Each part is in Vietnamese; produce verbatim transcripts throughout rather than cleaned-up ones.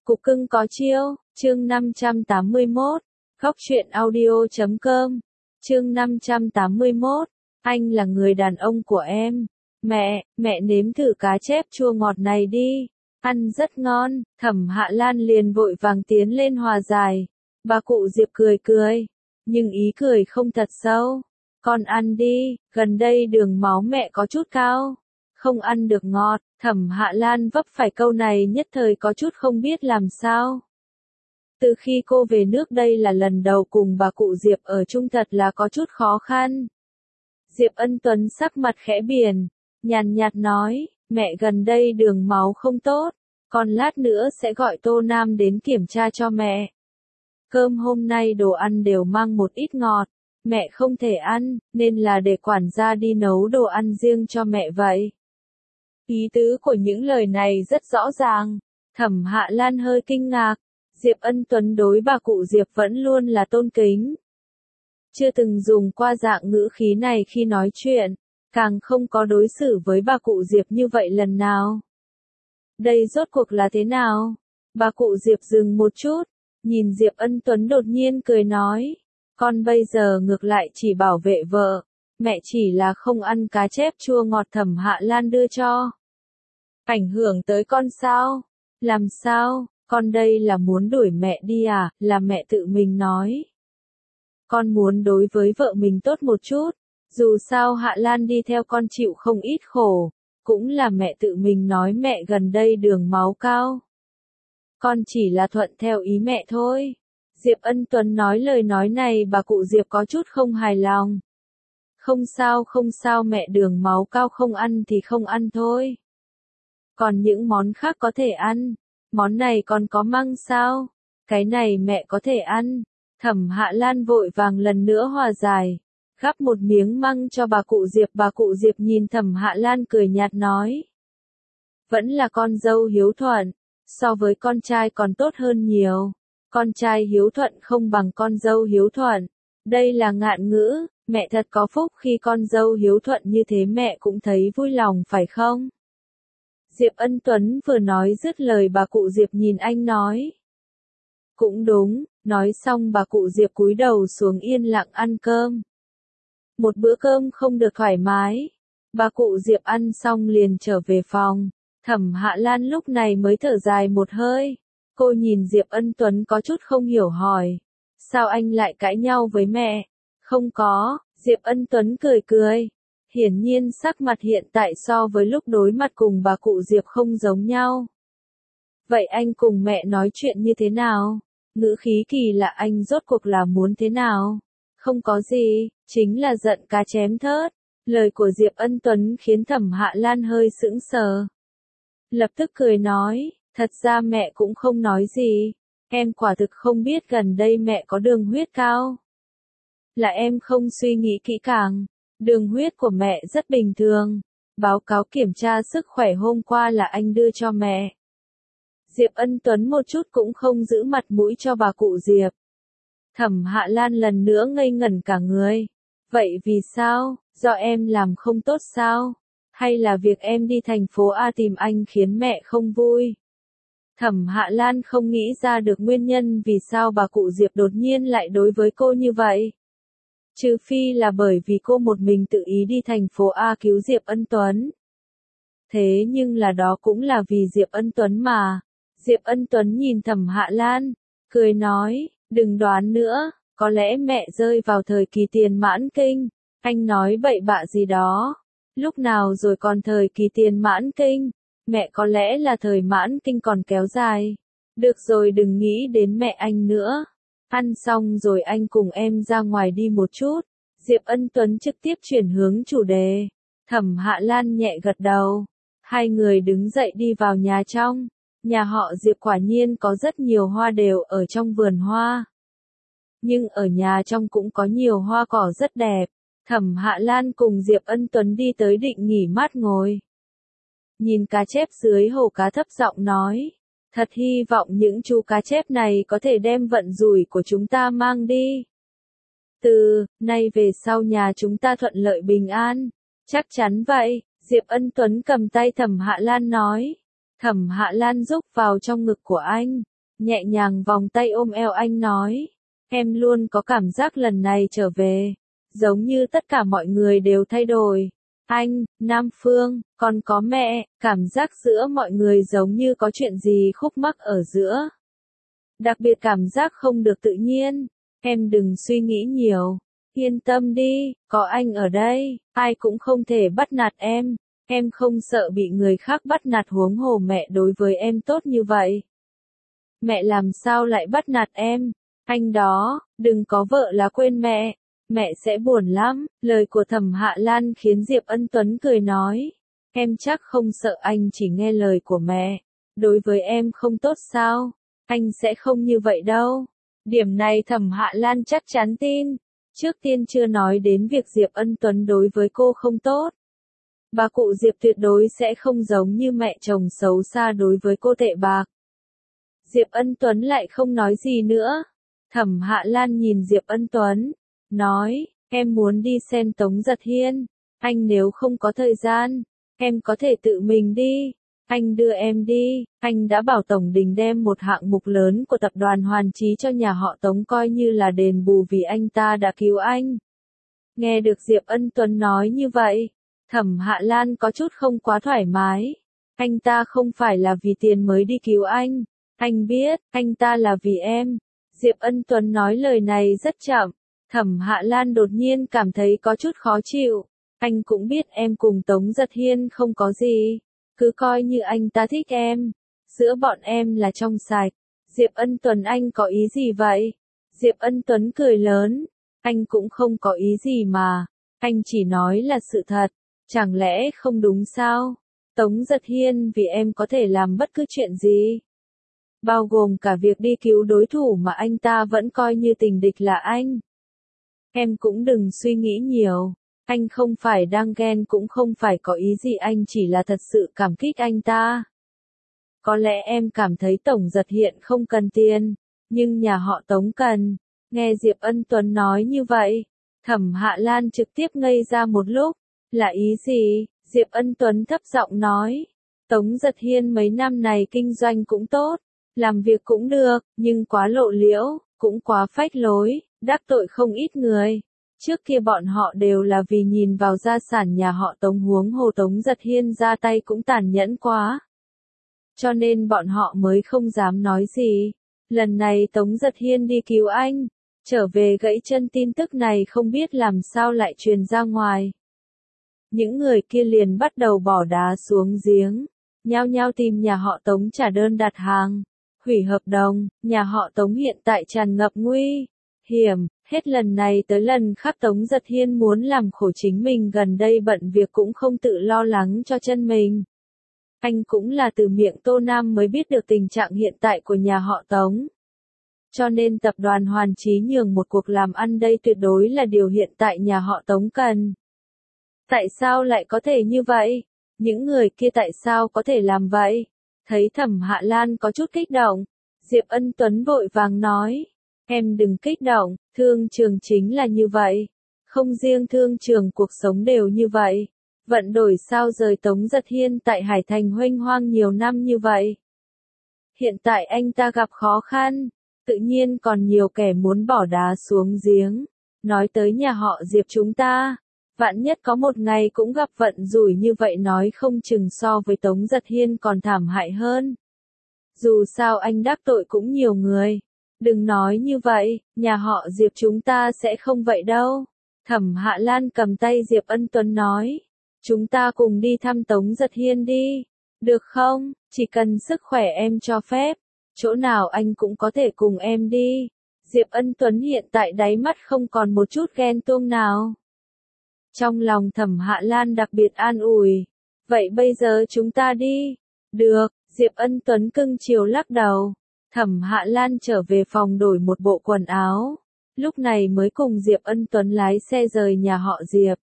Cục cưng có chiêu, chương năm trăm tám mươi mốt, khóc chuyện audio chấm com, chương năm trăm tám mươi mốt, anh là người đàn ông của em. Mẹ, mẹ nếm thử cá chép chua ngọt này đi, ăn rất ngon. Thẩm Hạ Lan liền vội vàng tiến lên hòa giải. Bà cụ Diệp cười cười, nhưng ý cười không thật sâu. Con ăn đi, gần đây đường máu mẹ có chút cao, không ăn được ngọt. Thẩm Hạ Lan vấp phải câu này nhất thời có chút không biết làm sao. Từ khi cô về nước đây là lần đầu cùng bà cụ Diệp ở chung thật là có chút khó khăn. Diệp Ân Tuấn sắc mặt khẽ biển, nhàn nhạt nói, mẹ gần đây đường máu không tốt, còn lát nữa sẽ gọi Tô Nam đến kiểm tra cho mẹ. Cơm hôm nay đồ ăn đều mang một ít ngọt, mẹ không thể ăn, nên là để quản gia đi nấu đồ ăn riêng cho mẹ vậy. Ý tứ của những lời này rất rõ ràng. Thẩm Hạ Lan hơi kinh ngạc. Diệp Ân Tuấn đối bà cụ Diệp vẫn luôn là tôn kính. Chưa từng dùng qua dạng ngữ khí này khi nói chuyện, càng không có đối xử với bà cụ Diệp như vậy lần nào. Đây rốt cuộc là thế nào? Bà cụ Diệp dừng một chút, nhìn Diệp Ân Tuấn đột nhiên cười nói, con bây giờ ngược lại chỉ bảo vệ vợ. Mẹ chỉ là không ăn cá chép chua ngọt Thẩm Hạ Lan đưa cho. Ảnh hưởng tới con sao? Làm sao? Con đây là muốn đuổi mẹ đi à? Là mẹ tự mình nói. Con muốn đối với vợ mình tốt một chút. Dù sao Hạ Lan đi theo con chịu không ít khổ. Cũng là mẹ tự mình nói mẹ gần đây đường máu cao. Con chỉ là thuận theo ý mẹ thôi. Diệp Ân Tuấn nói lời nói này bà cụ Diệp có chút không hài lòng. Không sao không sao mẹ đường máu cao không ăn thì không ăn thôi. Còn những món khác có thể ăn. Món này còn có măng sao? Cái này mẹ có thể ăn. Thẩm Hạ Lan vội vàng lần nữa hòa giải. Gắp một miếng măng cho bà cụ Diệp. Bà cụ Diệp nhìn Thẩm Hạ Lan cười nhạt nói. Vẫn là con dâu hiếu thuận. So với con trai còn tốt hơn nhiều. Con trai hiếu thuận không bằng con dâu hiếu thuận. Đây là ngạn ngữ. Mẹ thật có phúc khi con dâu hiếu thuận như thế mẹ cũng thấy vui lòng phải không? Diệp Ân Tuấn vừa nói dứt lời bà cụ Diệp nhìn anh nói. Cũng đúng, nói xong bà cụ Diệp cúi đầu xuống yên lặng ăn cơm. Một bữa cơm không được thoải mái. Bà cụ Diệp ăn xong liền trở về phòng. Thẩm Hạ Lan lúc này mới thở dài một hơi. Cô nhìn Diệp Ân Tuấn có chút không hiểu hỏi. Sao anh lại cãi nhau với mẹ? Không có, Diệp Ân Tuấn cười cười. Hiển nhiên sắc mặt hiện tại so với lúc đối mặt cùng bà cụ Diệp không giống nhau. Vậy anh cùng mẹ nói chuyện như thế nào? Ngữ khí kỳ lạ anh rốt cuộc là muốn thế nào? Không có gì, chính là giận cá chém thớt. Lời của Diệp Ân Tuấn khiến Thẩm Hạ Lan hơi sững sờ. Lập tức cười nói, thật ra mẹ cũng không nói gì. Em quả thực không biết gần đây mẹ có đường huyết cao. Là em không suy nghĩ kỹ càng. Đường huyết của mẹ rất bình thường. Báo cáo kiểm tra sức khỏe hôm qua là anh đưa cho mẹ. Diệp Ân Tuấn một chút cũng không giữ mặt mũi cho bà cụ Diệp. Thẩm Hạ Lan lần nữa ngây ngẩn cả người. Vậy vì sao? Do em làm không tốt sao? Hay là việc em đi thành phố A tìm anh khiến mẹ không vui? Thẩm Hạ Lan không nghĩ ra được nguyên nhân vì sao bà cụ Diệp đột nhiên lại đối với cô như vậy. Trừ phi là bởi vì cô một mình tự ý đi thành phố A cứu Diệp Ân Tuấn. Thế nhưng là đó cũng là vì Diệp Ân Tuấn mà. Diệp Ân Tuấn nhìn Thẩm Hạ Lan, cười nói, đừng đoán nữa, có lẽ mẹ rơi vào thời kỳ tiền mãn kinh. Anh nói bậy bạ gì đó. Lúc nào rồi còn thời kỳ tiền mãn kinh? Mẹ có lẽ là thời mãn kinh còn kéo dài. Được rồi đừng nghĩ đến mẹ anh nữa. Ăn xong rồi anh cùng em ra ngoài đi một chút. Diệp Ân Tuấn trực tiếp chuyển hướng chủ đề. Thẩm Hạ Lan nhẹ gật đầu. Hai người đứng dậy đi vào nhà trong. Nhà họ Diệp quả nhiên có rất nhiều hoa đều ở trong vườn hoa. Nhưng ở nhà trong cũng có nhiều hoa cỏ rất đẹp. Thẩm Hạ Lan cùng Diệp Ân Tuấn đi tới định nghỉ mát ngồi. Nhìn cá chép dưới hồ cá thấp giọng nói. Thật hy vọng những chú cá chép này có thể đem vận rủi của chúng ta mang đi. Từ nay về sau nhà chúng ta thuận lợi bình an. Chắc chắn vậy, Diệp Ân Tuấn cầm tay Thẩm Hạ Lan nói. Thẩm Hạ Lan rúc vào trong ngực của anh. nhẹ nhàng vòng tay ôm eo anh nói. Em luôn có cảm giác lần này trở về, giống như tất cả mọi người đều thay đổi. Anh, Nam Phương, còn có mẹ, cảm giác giữa mọi người giống như có chuyện gì khúc mắc ở giữa. Đặc biệt cảm giác không được tự nhiên. Em đừng suy nghĩ nhiều. Yên tâm đi, có anh ở đây, ai cũng không thể bắt nạt em. Em không sợ bị người khác bắt nạt, huống hồ mẹ đối với em tốt như vậy. Mẹ làm sao lại bắt nạt em? Anh đó, đừng có vợ là quên mẹ. Mẹ sẽ buồn lắm. Lời của Thẩm Hạ Lan khiến Diệp Ân Tuấn cười nói. Em chắc không sợ anh chỉ nghe lời của mẹ. Đối với em không tốt sao? Anh sẽ không như vậy đâu. Điểm này Thẩm Hạ Lan chắc chắn tin. Trước tiên chưa nói đến việc Diệp Ân Tuấn đối với cô không tốt. Bà cụ Diệp tuyệt đối sẽ không giống như mẹ chồng xấu xa đối với cô tệ bạc. Diệp Ân Tuấn lại không nói gì nữa. Thẩm Hạ Lan nhìn Diệp Ân Tuấn, nói, em muốn đi xem Tống Giật Hiên. Anh nếu không có thời gian, em có thể tự mình đi. Anh đưa em đi. Anh đã bảo Tổng Đình đem một hạng mục lớn của tập đoàn Hoàn Chí cho nhà họ Tống coi như là đền bù vì anh ta đã cứu anh. Nghe được Diệp Ân Tuấn nói như vậy, Thẩm Hạ Lan có chút không quá thoải mái. Anh ta không phải là vì tiền mới đi cứu anh. Anh biết, anh ta là vì em. Diệp Ân Tuấn nói lời này rất chậm. Thẩm Hạ Lan đột nhiên cảm thấy có chút khó chịu. Anh cũng biết em cùng Tống Giật Hiên không có gì. Cứ coi như anh ta thích em. Giữa bọn em là trong sạch. Diệp Ân Tuấn anh có ý gì vậy? Diệp Ân Tuấn cười lớn. Anh cũng không có ý gì mà. Anh chỉ nói là sự thật. Chẳng lẽ không đúng sao? Tống Giật Hiên vì em có thể làm bất cứ chuyện gì. Bao gồm cả việc đi cứu đối thủ mà anh ta vẫn coi như tình địch là anh. Em cũng đừng suy nghĩ nhiều. Anh không phải đang ghen cũng không phải có ý gì, anh chỉ là thật sự cảm kích anh ta. Có lẽ em cảm thấy Tổng Giật Hiên không cần tiền, nhưng nhà họ Tống cần. Nghe Diệp Ân Tuấn nói như vậy, Thẩm Hạ Lan trực tiếp ngây ra một lúc. Là ý gì? Diệp Ân Tuấn thấp giọng nói. Tống Giật Hiên mấy năm này kinh doanh cũng tốt, làm việc cũng được, nhưng quá lộ liễu, cũng quá phách lối, đắc tội không ít người. Trước kia bọn họ đều là vì nhìn vào gia sản nhà họ Tống, huống hồ Tống Giật Hiên ra tay cũng tàn nhẫn quá. Cho nên bọn họ mới không dám nói gì. Lần này Tống Giật Hiên đi cứu anh, trở về gãy chân, tin tức này không biết làm sao lại truyền ra ngoài. Những người kia liền bắt đầu bỏ đá xuống giếng, nhao nhao tìm nhà họ Tống trả đơn đặt hàng, hủy hợp đồng. Nhà họ Tống hiện tại tràn ngập nguy hiểm, hết lần này tới lần khác Tống Giật Hiên muốn làm khổ chính mình, gần đây bận việc cũng không tự lo lắng cho chân mình. Anh cũng là từ miệng Tô Nam mới biết được tình trạng hiện tại của nhà họ Tống. Cho nên tập đoàn Hoàn Chí nhường một cuộc làm ăn đây tuyệt đối là điều hiện tại nhà họ Tống cần. Tại sao lại có thể như vậy? Những người kia tại sao có thể làm vậy? Thấy Thẩm Hạ Lan có chút kích động, Diệp Ân Tuấn vội vàng nói. Em đừng kích động, thương trường chính là như vậy. Không riêng thương trường, cuộc sống đều như vậy. Vận đổi sao rời Tống Giật Hiên tại Hải Thành huênh hoang nhiều năm như vậy. Hiện tại anh ta gặp khó khăn, tự nhiên còn nhiều kẻ muốn bỏ đá xuống giếng. Nói tới nhà họ Diệp chúng ta, vạn nhất có một ngày cũng gặp vận rủi như vậy, nói không chừng so với Tống Giật Hiên còn thảm hại hơn. Dù sao anh đắc tội cũng nhiều người. Đừng nói như vậy, nhà họ Diệp chúng ta sẽ không vậy đâu. Thẩm Hạ Lan cầm tay Diệp Ân Tuấn nói. Chúng ta cùng đi thăm Tống Giật Hiên đi. Được không? Chỉ cần sức khỏe em cho phép. Chỗ nào anh cũng có thể cùng em đi. Diệp Ân Tuấn hiện tại đáy mắt không còn một chút ghen tuông nào. Trong lòng Thẩm Hạ Lan đặc biệt an ủi. Vậy bây giờ chúng ta đi. Được, Diệp Ân Tuấn cưng chiều lắc đầu. Thẩm Hạ Lan trở về phòng đổi một bộ quần áo. Lúc này mới cùng Diệp Ân Tuấn lái xe rời nhà họ Diệp.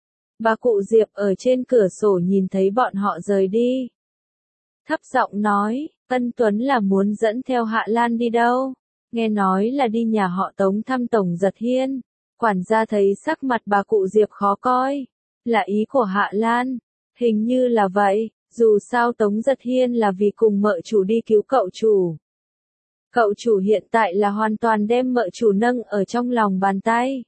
Bà cụ Diệp ở trên cửa sổ nhìn thấy bọn họ rời đi. Thấp giọng nói, Ân Tuấn là muốn dẫn theo Hạ Lan đi đâu? Nghe nói là đi nhà họ Tống thăm Tổng Giật Hiên. Quản gia thấy sắc mặt bà cụ Diệp khó coi. Là ý của Hạ Lan. Hình như là vậy, dù sao Tống Giật Hiên là vì cùng mợ chủ đi cứu cậu chủ. Cậu chủ hiện tại là hoàn toàn đem mợ chủ nâng ở trong lòng bàn tay.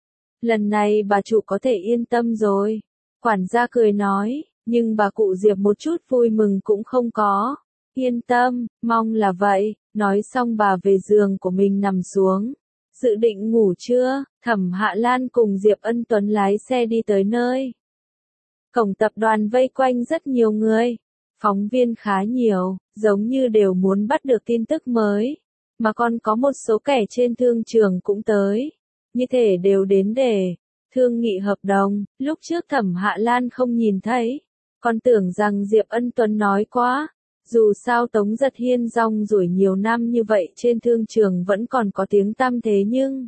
Lần này bà chủ có thể yên tâm rồi. Quản gia cười nói, nhưng bà cụ Diệp một chút vui mừng cũng không có. Yên tâm, mong là vậy. Nói xong bà về giường của mình nằm xuống. Dự định ngủ chưa? Thẩm Hạ Lan cùng Diệp Ân Tuấn lái xe đi tới nơi. Cổng tập đoàn vây quanh rất nhiều người. Phóng viên khá nhiều, giống như đều muốn bắt được tin tức mới. Mà còn có một số kẻ trên thương trường cũng tới. Như thể đều đến để thương nghị hợp đồng. Lúc trước Thẩm Hạ Lan không nhìn thấy. Còn tưởng rằng Diệp Ân Tuấn nói quá. Dù sao Tống Giật Hiên rong ruổi nhiều năm như vậy trên thương trường vẫn còn có tiếng tăm thế nhưng.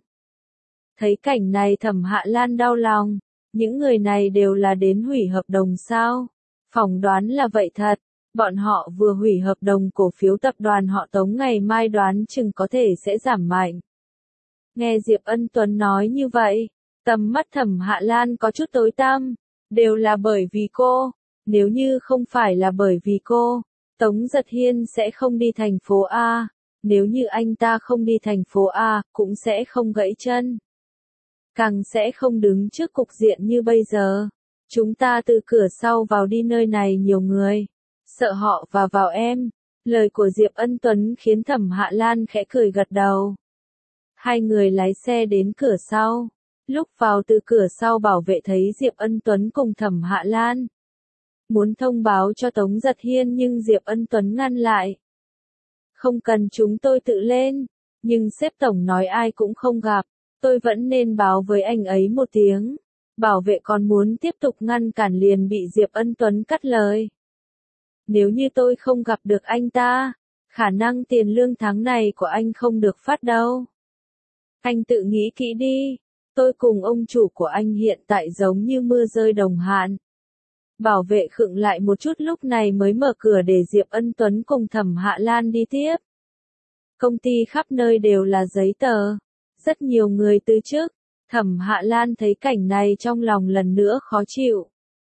Thấy cảnh này Thẩm Hạ Lan đau lòng. Những người này đều là đến hủy hợp đồng sao? Phỏng đoán là vậy thật. Bọn họ vừa hủy hợp đồng cổ phiếu tập đoàn họ Tống ngày mai đoán chừng có thể sẽ giảm mạnh. Nghe Diệp Ân Tuấn nói như vậy, tầm mắt Thẩm Hạ Lan có chút tối tăm. Đều là bởi vì cô. Nếu như không phải là bởi vì cô, Tống Giật Hiên sẽ không đi thành phố A. Nếu như anh ta không đi thành phố A, cũng sẽ không gãy chân. Càng sẽ không đứng trước cục diện như bây giờ. Chúng ta từ cửa sau vào đi, nơi này nhiều người. Sợ họ và vào em. Lời của Diệp Ân Tuấn khiến Thẩm Hạ Lan khẽ cười gật đầu. Hai người lái xe đến cửa sau. Lúc vào từ cửa sau bảo vệ thấy Diệp Ân Tuấn cùng Thẩm Hạ Lan. Muốn thông báo cho Tống Giật Hiên nhưng Diệp Ân Tuấn ngăn lại. Không cần, chúng tôi tự lên. Nhưng sếp tổng nói ai cũng không gặp. Tôi vẫn nên báo với anh ấy một tiếng. Bảo vệ còn muốn tiếp tục ngăn cản liền bị Diệp Ân Tuấn cắt lời. Nếu như tôi không gặp được anh ta, khả năng tiền lương tháng này của anh không được phát đâu. Anh tự nghĩ kỹ đi. Tôi cùng ông chủ của anh hiện tại giống như mưa rơi đồng hạn. Bảo vệ khựng lại một chút lúc này mới mở cửa để Diệp Ân Tuấn cùng Thẩm Hạ Lan đi tiếp. Công ty khắp nơi đều là giấy tờ. Rất nhiều người từ chức. Thẩm Hạ Lan thấy cảnh này trong lòng lần nữa khó chịu.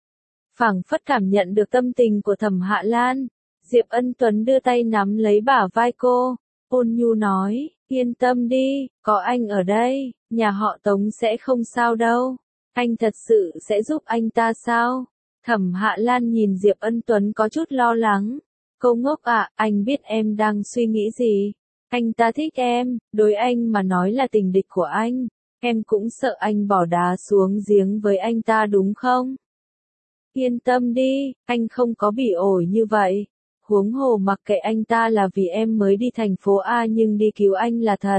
Phảng phất cảm nhận được tâm tình của Thẩm Hạ Lan. Diệp Ân Tuấn đưa tay nắm lấy bả vai cô. Ôn nhu nói, yên tâm đi, có anh ở đây, nhà họ Tống sẽ không sao đâu. Anh thật sự sẽ giúp anh ta sao? Thẩm Hạ Lan nhìn Diệp Ân Tuấn có chút lo lắng. Cô ngốc ạ, anh biết em đang suy nghĩ gì. Anh ta thích em, đối anh mà nói là tình địch của anh. Em cũng sợ anh bỏ đá xuống giếng với anh ta đúng không? Yên tâm đi, anh không có bị ổi như vậy. Huống hồ mặc kệ anh ta là vì em mới đi thành phố A nhưng đi cứu anh là thật.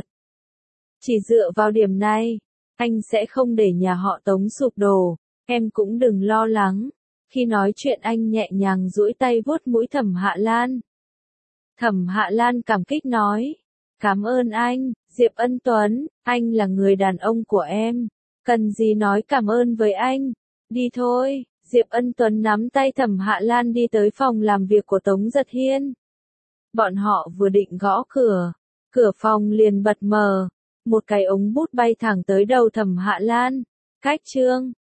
Chỉ dựa vào điểm này, anh sẽ không để nhà họ Tống sụp đổ. Em cũng đừng lo lắng. Khi nói chuyện anh nhẹ nhàng duỗi tay vuốt mũi Thẩm Hạ Lan. Thẩm Hạ Lan cảm kích nói. Cảm ơn anh, Diệp Ân Tuấn, anh là người đàn ông của em. Cần gì nói cảm ơn với anh. Đi thôi, Diệp Ân Tuấn nắm tay Thẩm Hạ Lan đi tới phòng làm việc của Tống Giật Hiên. Bọn họ vừa định gõ cửa. Cửa phòng liền bật mở. Một cái ống bút bay thẳng tới đầu Thẩm Hạ Lan. Cách chương.